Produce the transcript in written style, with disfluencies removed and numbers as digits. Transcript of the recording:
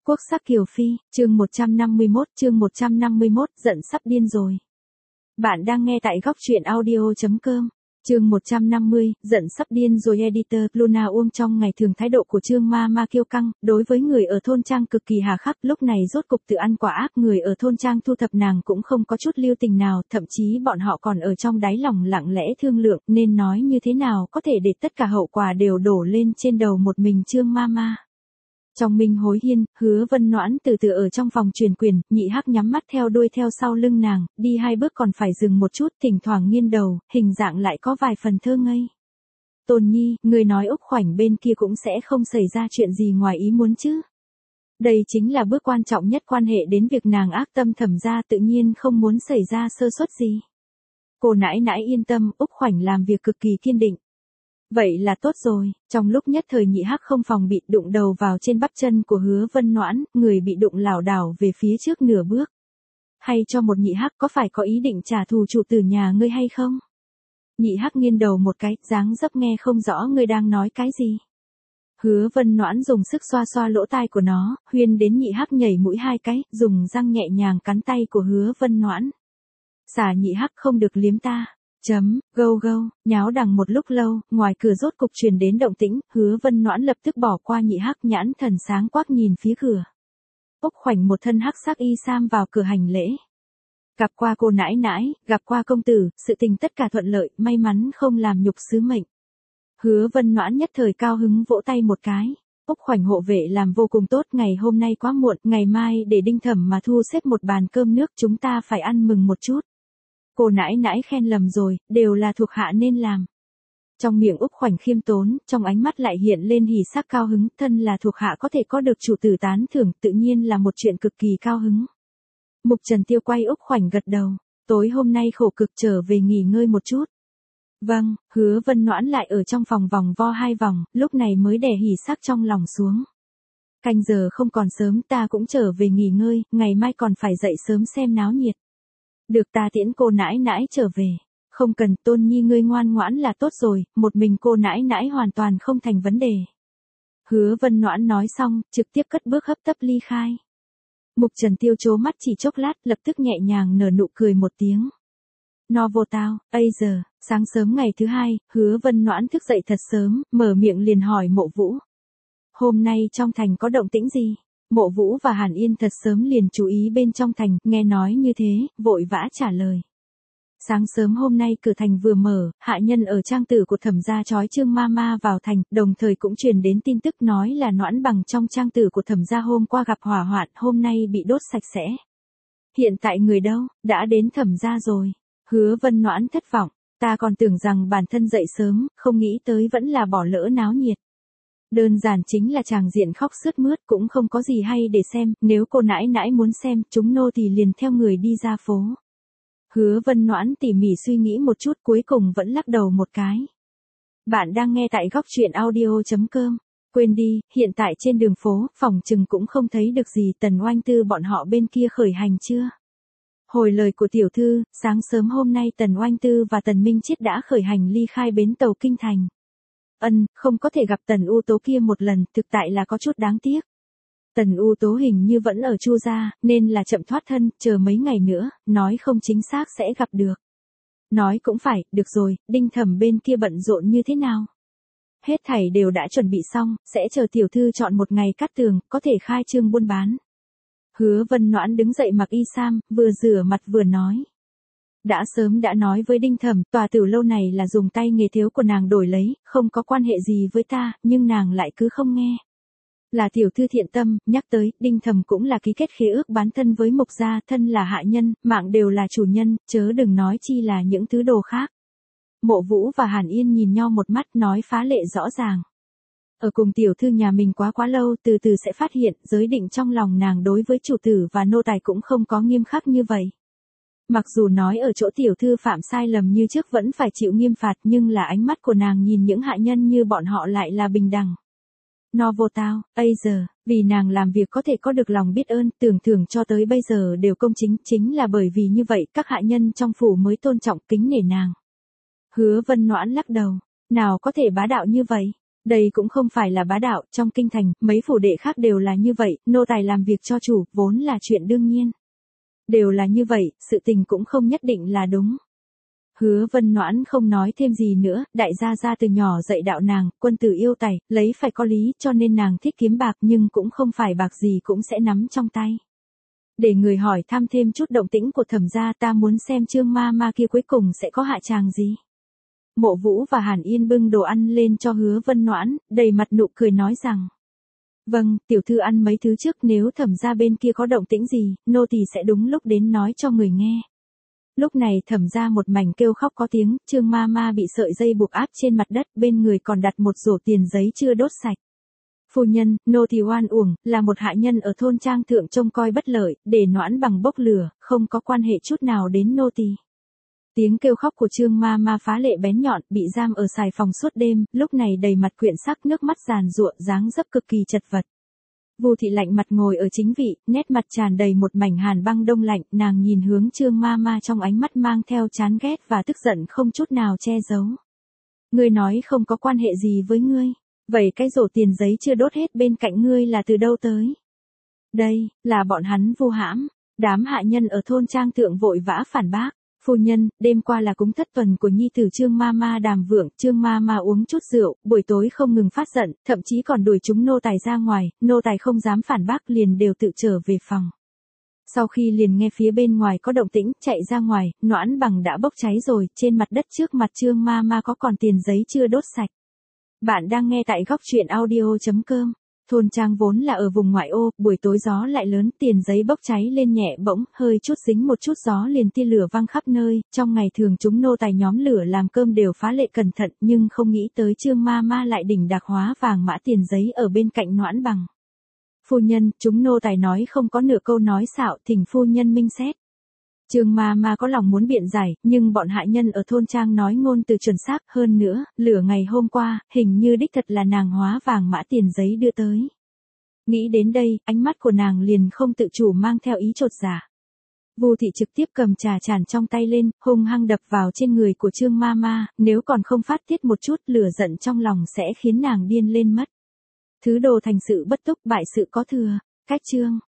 Quốc sắc Kiều Phi, chương 151, giận sắp điên rồi. Bạn đang nghe tại góc truyện audio.com. Chương 150, giận sắp điên rồi. Editor Luna Uông. Trong ngày thường thái độ của Trương Ma kiêu căng, đối với người ở thôn trang cực kỳ hà khắc, lúc này rốt cục tự ăn quả ác, người ở thôn trang thu thập nàng cũng không có chút lưu tình nào, thậm chí bọn họ còn ở trong đáy lòng lặng lẽ thương lượng, nên nói như thế nào có thể để tất cả hậu quả đều đổ lên trên đầu một mình Trương Ma. Trong Minh Hối Hiên, Hứa Vân Noãn từ từ ở trong phòng truyền quyền, Nhị Hắc nhắm mắt theo đuôi theo sau lưng nàng, đi 2 bước còn phải dừng một chút, thỉnh thoảng nghiêng đầu, hình dạng lại có vài phần thơ ngây. Tôn Nhi, người nói Úc Khoảnh bên kia cũng sẽ không xảy ra chuyện gì ngoài ý muốn chứ? Đây chính là bước quan trọng nhất quan hệ đến việc nàng ác tâm Thẩm gia, tự nhiên không muốn xảy ra sơ suất gì. Cô nãi nãi yên tâm, Úc Khoảnh làm việc cực kỳ kiên định. Vậy là tốt rồi. Trong lúc nhất thời Nhị Hắc không phòng bị đụng đầu vào trên bắp chân của Hứa Vân Noãn, người bị đụng lảo đảo về phía trước nửa bước. Hay cho một Nhị Hắc, có phải có ý định trả thù chủ tử nhà ngươi hay không? Nhị Hắc nghiêng đầu một cái, dáng dấp nghe không rõ ngươi đang nói cái gì. Hứa Vân Noãn dùng sức xoa xoa lỗ tai của nó, huyên đến Nhị Hắc nhảy mũi 2 cái, dùng răng nhẹ nhàng cắn tay của Hứa Vân Noãn. Xả Nhị Hắc, không được liếm ta. Gâu, nháo đằng một lúc lâu, ngoài cửa rốt cục truyền đến động tĩnh, Hứa Vân Noãn lập tức bỏ qua Nhị Hắc, nhãn thần sáng quắc nhìn phía cửa. Úc Khoảnh một thân hắc sắc y sam vào cửa hành lễ. Gặp qua cô nãi nãi, gặp qua công tử, sự tình tất cả thuận lợi, may mắn không làm nhục sứ mệnh. Hứa Vân Noãn nhất thời cao hứng vỗ tay một cái. Úc Khoảnh hộ vệ làm vô cùng tốt, ngày hôm nay quá muộn, ngày mai để Đinh Thẩm mà thu xếp một bàn cơm nước, chúng ta phải ăn mừng một chút. Cô nãi nãi khen lầm rồi, đều là thuộc hạ nên làm. Trong miệng Úc Khoảnh khiêm tốn, trong ánh mắt lại hiện lên hỉ sắc cao hứng, thân là thuộc hạ có thể có được chủ tử tán thưởng, tự nhiên là một chuyện cực kỳ cao hứng. Mục Trần Tiêu quay Úc Khoảnh gật đầu, tối hôm nay khổ cực trở về nghỉ ngơi một chút. Vâng, Hứa Vân Noãn lại ở trong phòng vòng vo 2 vòng, lúc này mới đè hỉ sắc trong lòng xuống. Canh giờ không còn sớm, ta cũng trở về nghỉ ngơi, ngày mai còn phải dậy sớm xem náo nhiệt. Được, ta tiễn cô nãi nãi trở về. Không cần, Tôn Nhi ngươi ngoan ngoãn là tốt rồi, một mình cô nãi nãi hoàn toàn không thành vấn đề. Hứa Vân Noãn nói xong, trực tiếp cất bước hấp tấp ly khai. Mục Trần Tiêu trố mắt chỉ chốc lát, lập tức nhẹ nhàng nở nụ cười một tiếng. No vô tao, giờ, sáng sớm ngày thứ 2, Hứa Vân Noãn thức dậy thật sớm, mở miệng liền hỏi Mộ Vũ. Hôm nay trong thành có động tĩnh gì? Mộ Vũ và Hàn Yên thật sớm liền chú ý bên trong thành, nghe nói như thế, vội vã trả lời. Sáng sớm hôm nay cửa thành vừa mở, hạ nhân ở trang tử của Thẩm gia trói Trương Ma vào thành, đồng thời cũng truyền đến tin tức nói là Noãn Bằng trong trang tử của Thẩm gia hôm qua gặp hỏa hoạn, hôm nay bị đốt sạch sẽ. Hiện tại người đâu, đã đến Thẩm gia rồi. Hứa Vân Noãn thất vọng, ta còn tưởng rằng bản thân dậy sớm, không nghĩ tới vẫn là bỏ lỡ náo nhiệt. Đơn giản chính là tràng diện khóc sướt mướt, cũng không có gì hay để xem, nếu cô nãi nãi muốn xem, chúng nô thì liền theo người đi ra phố. Hứa Vân Noãn tỉ mỉ suy nghĩ một chút, cuối cùng vẫn lắc đầu một cái. Bạn đang nghe tại góc truyện audio.com. Quên đi, hiện tại trên đường phố, phòng chừng cũng không thấy được gì. Tần Oanh Tư bọn họ bên kia khởi hành chưa? Hồi lời của tiểu thư, sáng sớm hôm nay Tần Oanh Tư và Tần Minh Chiết đã khởi hành ly khai bến tàu Kinh Thành. Không có thể gặp Tần U Tố kia một lần, thực tại là có chút đáng tiếc. Tần U Tố hình như vẫn ở Chu gia, nên là chậm thoát thân, chờ mấy ngày nữa, nói không chính xác sẽ gặp được. Nói cũng phải, được rồi, Đinh Thẩm bên kia bận rộn như thế nào? Hết thảy đều đã chuẩn bị xong, sẽ chờ tiểu thư chọn một ngày cát tường, có thể khai trương buôn bán. Hứa Vân Noãn đứng dậy mặc y sam, vừa rửa mặt vừa nói. Đã sớm đã nói với Đinh Thẩm, tòa tiểu lâu này là dùng tay nghề thiếu của nàng đổi lấy, không có quan hệ gì với ta, nhưng nàng lại cứ không nghe. Là tiểu thư thiện tâm, nhắc tới, Đinh Thẩm cũng là ký kết khế ước bán thân với Mục gia, thân là hạ nhân, mạng đều là chủ nhân, chớ đừng nói chi là những thứ đồ khác. Mộ Vũ và Hàn Yên nhìn nhau một mắt, nói phá lệ rõ ràng. Ở cùng tiểu thư nhà mình quá lâu, từ từ sẽ phát hiện, giới định trong lòng nàng đối với chủ tử và nô tài cũng không có nghiêm khắc như vậy. Mặc dù nói ở chỗ tiểu thư phạm sai lầm như trước vẫn phải chịu nghiêm phạt, nhưng là ánh mắt của nàng nhìn những hạ nhân như bọn họ lại là bình đẳng. No vô tao, giờ, vì nàng làm việc có thể có được lòng biết ơn, tưởng thưởng cho tới bây giờ đều công chính, chính là bởi vì như vậy các hạ nhân trong phủ mới tôn trọng kính nể nàng. Hứa Vân Noãn lắc đầu, nào có thể bá đạo như vậy, Đây cũng không phải là bá đạo, trong kinh thành, mấy phủ đệ khác đều là như vậy, nô tài làm việc cho chủ, vốn là chuyện đương nhiên. Đều là như vậy, sự tình cũng không nhất định là đúng. Hứa Vân Noãn không nói thêm gì nữa, đại gia gia từ nhỏ dạy đạo nàng, quân tử yêu tài, lấy phải có lý, cho nên nàng thích kiếm bạc nhưng cũng không phải bạc gì cũng sẽ nắm trong tay. Để người hỏi thăm thêm chút động tĩnh của Thẩm gia, ta muốn xem Trương ma ma kia cuối cùng sẽ có hạ tràng gì. Mộ Vũ và Hàn Yên bưng đồ ăn lên cho Hứa Vân Noãn, đầy mặt nụ cười nói rằng: "Vâng, tiểu thư ăn mấy thứ trước, nếu Thẩm gia bên kia có động tĩnh gì, nô tỳ sẽ đúng lúc đến nói cho người nghe." Lúc này Thẩm gia một mảnh kêu khóc có tiếng, Trương ma ma bị sợi dây buộc áp trên mặt đất, bên người còn đặt một rổ tiền giấy chưa đốt sạch. "Phu nhân, nô tỳ oan uổng, là một hạ nhân ở thôn trang thượng trông coi bất lợi, để Noãn bằng bốc lửa, không có quan hệ chút nào đến nô tỳ." Tiếng kêu khóc của Trương ma ma phá lệ bén nhọn, bị giam ở xài phòng suốt đêm, lúc này đầy mặt quyện sắc, nước mắt giàn giụa, dáng dấp cực kỳ chật vật. Vu thị lạnh mặt ngồi ở chính vị, nét mặt tràn đầy một mảnh hàn băng đông lạnh, nàng nhìn hướng Trương ma ma trong ánh mắt mang theo chán ghét và tức giận không chút nào che giấu. "Ngươi nói không có quan hệ gì với ngươi, vậy cái rổ tiền giấy chưa đốt hết bên cạnh ngươi là từ đâu tới?" "Đây, là bọn hắn vu hãm." Đám hạ nhân ở thôn trang thượng vội vã phản bác: "Phu nhân, đêm qua là cúng thất tuần của nhi tử Trương ma ma Đàm Vượng, Trương ma ma uống chút rượu, buổi tối không ngừng phát giận, thậm chí còn đuổi chúng nô tài ra ngoài, nô tài không dám phản bác liền đều tự trở về phòng. Sau khi liền nghe phía bên ngoài có động tĩnh, chạy ra ngoài, Noãn bằng đã bốc cháy rồi, trên mặt đất trước mặt Trương ma ma có còn tiền giấy chưa đốt sạch." Bạn đang nghe tại góc truyện audio.com. Thôn trang vốn là ở vùng ngoại ô, buổi tối gió lại lớn, tiền giấy bốc cháy lên nhẹ bỗng, hơi chút dính một chút gió liền tia lửa văng khắp nơi, trong ngày thường chúng nô tài nhóm lửa làm cơm đều phá lệ cẩn thận, nhưng không nghĩ tới Trương ma ma lại đỉnh đạc hóa vàng mã tiền giấy ở bên cạnh Noãn bằng. "Phu nhân, chúng nô tài nói không có nửa câu nói xạo, thỉnh phu nhân minh xét." Trương ma ma có lòng muốn biện giải, nhưng bọn hạ nhân ở thôn trang nói ngôn từ chuẩn xác, hơn nữa, lửa ngày hôm qua, hình như đích thật là nàng hóa vàng mã tiền giấy đưa tới. Nghĩ đến đây, ánh mắt của nàng liền không tự chủ mang theo ý chột dạ. Vu thị trực tiếp cầm trà chản trong tay lên, hung hăng đập vào trên người của Trương ma ma, nếu còn không phát tiết một chút, lửa giận trong lòng sẽ khiến nàng điên lên mất. Thứ đồ thành sự bất túc, bại sự có thừa. Cách chương